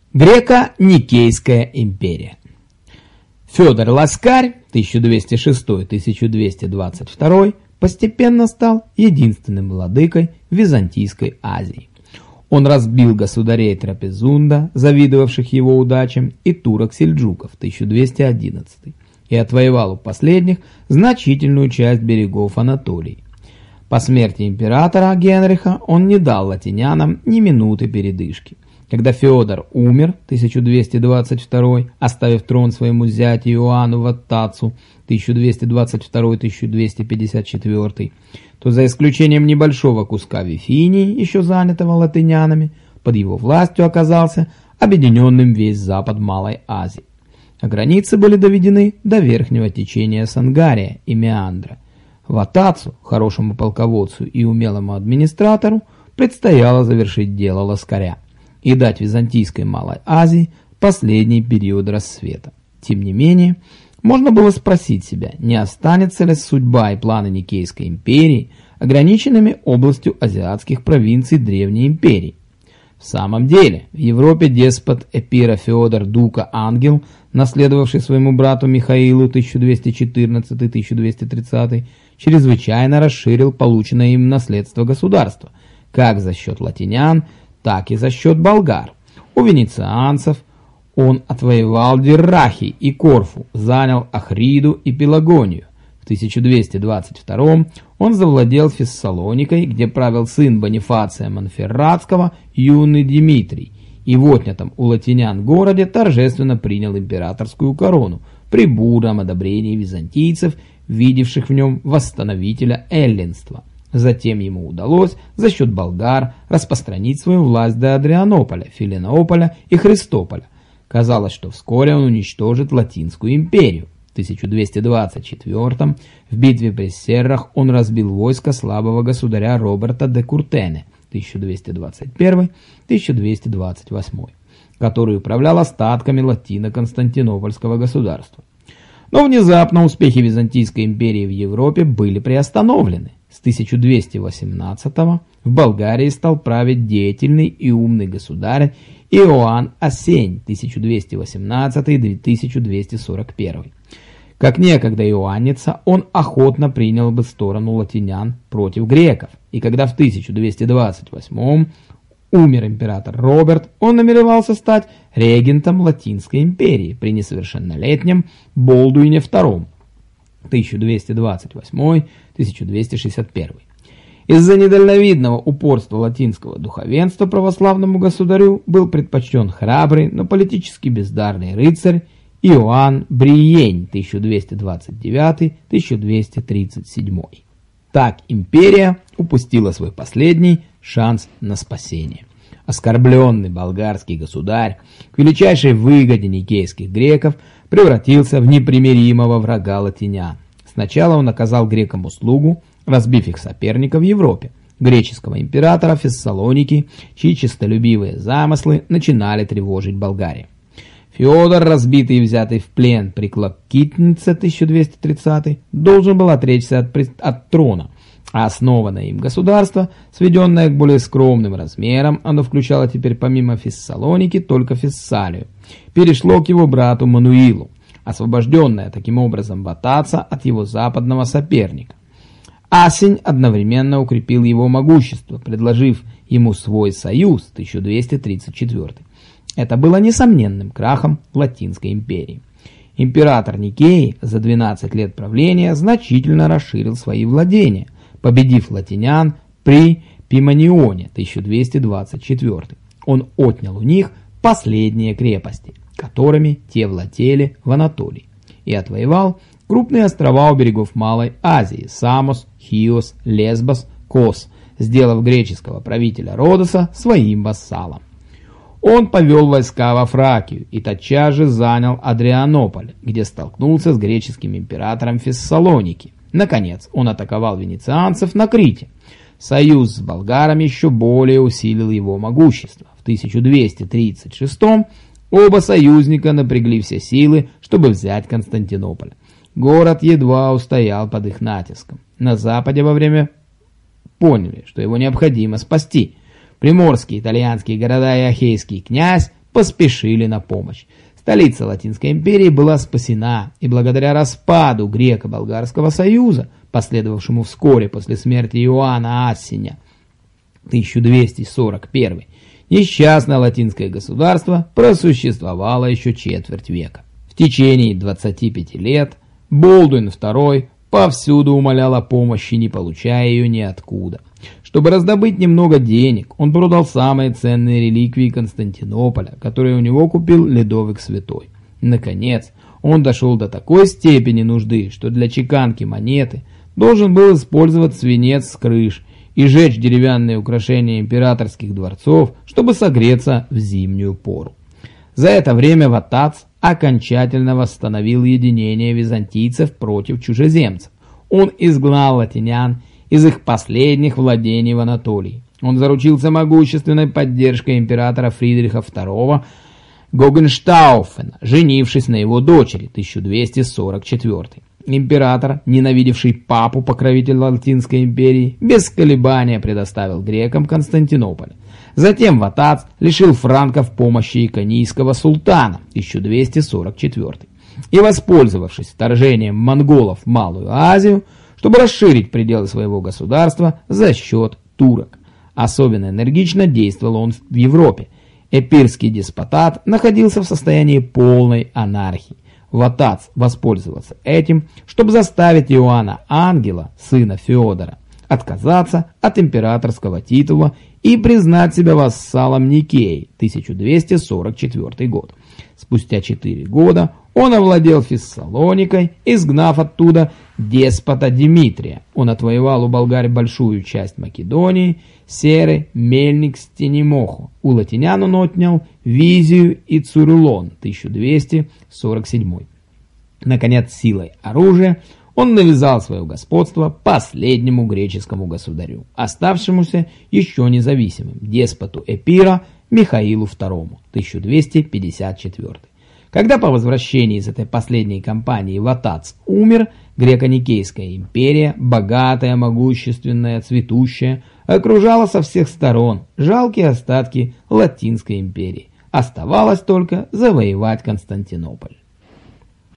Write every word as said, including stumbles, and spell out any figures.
Греко-Никейская империя. Федор Ласкарь тысяча двести шестой — тысяча двести двадцать второй постепенно стал единственным владыкой Византийской Азии. Он разбил государей Трапезунда, завидовавших его удачам, и турок-сельджуков тысяча двести одиннадцатый, и отвоевал у последних значительную часть берегов Анатолии. По смерти императора Генриха он не дал латинянам ни минуты передышки. Когда Феодор умер, тысяча двести двадцать второй, оставив трон своему зятю Иоанну Ваттацу, тысяча двести двадцать второй — тысяча двести пятьдесят четвёртый, то за исключением небольшого куска Вифинии, еще занятого латынянами, под его властью оказался объединенным весь запад Малой Азии. А границы были доведены до верхнего течения Сангария и Меандра. Ваттацу, хорошему полководцу и умелому администратору, предстояло завершить дело Ласкаря и дать Византийской Малой Азии последний период рассвета. Тем не менее, можно было спросить себя, не останется ли судьба и планы Никейской империи ограниченными областью азиатских провинций Древней империи. В самом деле, в Европе деспот Эпира Феодор Дука Ангел, наследовавший своему брату Михаилу тысяча двести четырнадцатый — тысяча двести тридцатый, чрезвычайно расширил полученное им наследство государства, как за счет латинян, так и за счет болгар. У венецианцев он отвоевал Диррахий и Корфу, занял Ахриду и Пелагонию. В тысяча двести двадцать втором он завладел Фессалоникой, где правил сын Бонифация Монферратского, юный Дмитрий, и в отнятом у латинян городе торжественно принял императорскую корону при бурном одобрении византийцев, видевших в нем восстановителя эллинства. Затем ему удалось за счет болгар распространить свою власть до Адрианополя, Филинополя и Христополя. Казалось, что вскоре он уничтожит Латинскую империю. В тысяча двести двадцать четвёртом в битве при Серрах он разбил войско слабого государя Роберта де Куртене тысяча двести двадцать первый — тысяча двести двадцать восьмой, который управлял остатками латино-константинопольского государства. Но внезапно успехи Византийской империи в Европе были приостановлены. С тысяча двести восемнадцатого в Болгарии стал править деятельный и умный государь Иоанн Осень тысяча двести восемнадцатый — тысяча двести сорок первый. Как некогда иоанница, он охотно принял бы сторону латинян против греков, и когда в тысяча двести двадцать восьмом умер император Роберт, он намеревался стать регентом Латинской империи при несовершеннолетнем Болдуине втором тысяча двести двадцать восьмой — тысяча двести шестьдесят первый. Из-за недальновидного упорства латинского духовенства православному государю был предпочтен храбрый, но политически бездарный рыцарь Иоанн Бриень тысяча двести двадцать девятый — тысяча двести тридцать седьмой. Так империя упустила свой последний шанс на спасение. Оскорбленный болгарский государь к величайшей выгоде никейских греков превратился в непримиримого врага латинян. Сначала он оказал грекам услугу, разбив их соперника в Европе, греческого императора Фессалоники, чьи честолюбивые замыслы начинали тревожить Болгарию. Феодор, разбитый и взятый в плен при Клокитнице тысяча двести тридцатый, должен был отречься от, от трона, а основанное им государство, сведенное к более скромным размерам, оно включало теперь помимо Фессалоники только Фессалию, перешло к его брату Мануилу, освобожденное таким образом Ваттаца от его западного соперника. Осень одновременно укрепил его могущество, предложив ему свой союз тысяча двести тридцать четвёртый. Это было несомненным крахом Латинской империи. Император Никеи за двенадцать лет правления значительно расширил свои владения, победив латинян при Пиманионе тысяча двести двадцать четвёртый. Он отнял у них последние крепости, которыми те владели в Анатолии, и отвоевал крупные острова у берегов Малой Азии – Самос, Хиос, Лесбос, Кос, сделав греческого правителя Родоса своим вассалом. Он повел войска во Фракию и тотчас же занял Адрианополь, где столкнулся с греческим императором Фессалоники. Наконец, он атаковал венецианцев на Крите. Союз с болгарами еще более усилил его могущество. В тысяча двести тридцать шестом оба союзника напрягли все силы, чтобы взять Константинополь. Город едва устоял под их натиском. На западе во время поняли, что его необходимо спасти. Приморские итальянские города и ахейский князь поспешили на помощь. Столица Латинской империи была спасена, и благодаря распаду Греко-Болгарского союза, последовавшему вскоре после смерти Иоанна Ассеня, тысяча двести сорок первый, несчастное латинское государство просуществовало еще четверть века. В течение двадцати пяти лет Болдуин второй повсюду умолял о помощи, не получая ее ниоткуда. Чтобы раздобыть немного денег, он продал самые ценные реликвии Константинополя, которые у него купил Людовик Святой. Наконец, он дошел до такой степени нужды, что для чеканки монеты должен был использовать свинец с крыш и жечь деревянные украшения императорских дворцов, чтобы согреться в зимнюю пору. За это время Ватац окончательно восстановил единение византийцев против чужеземцев. Он изгнал латинян из их последних владений в Анатолии. Он заручился могущественной поддержкой императора Фридриха второго Гогенштауфена, женившись на его дочери, тысяча двести сорок четвёртый. Император, ненавидевший папу, покровитель Латинской империи, без колебания предоставил грекам Константинополь. Затем Ватац лишил франков помощи иконийского султана, тысяча двести сорок четвёртый. И, воспользовавшись вторжением монголов в Малую Азию, чтобы расширить пределы своего государства за счет турок. Особенно энергично действовал он в Европе. Эпирский деспотат находился в состоянии полной анархии. Ватац воспользовался этим, чтобы заставить Иоанна Ангела, сына Феодора, отказаться от императорского титула и признать себя вассалом Никеи, тысяча двести сорок четвёртый год. Спустя четыре года он овладел Фессалоникой, изгнав оттуда деспота Димитрия. Он отвоевал у болгар большую часть Македонии, Серы, Мельник, Стенемохо. У латинян он отнял Визию и Цурулон, тысяча двести сорок седьмой. Наконец, силой оружия он навязал свое господство последнему греческому государю, оставшемуся еще независимым, деспоту Эпира Михаилу второму, тысяча двести пятьдесят четвёртый. Когда по возвращении из этой последней кампании Ватац умер, Греко-Никейская империя, богатая, могущественная, цветущая, окружала со всех сторон жалкие остатки Латинской империи. Оставалось только завоевать Константинополь.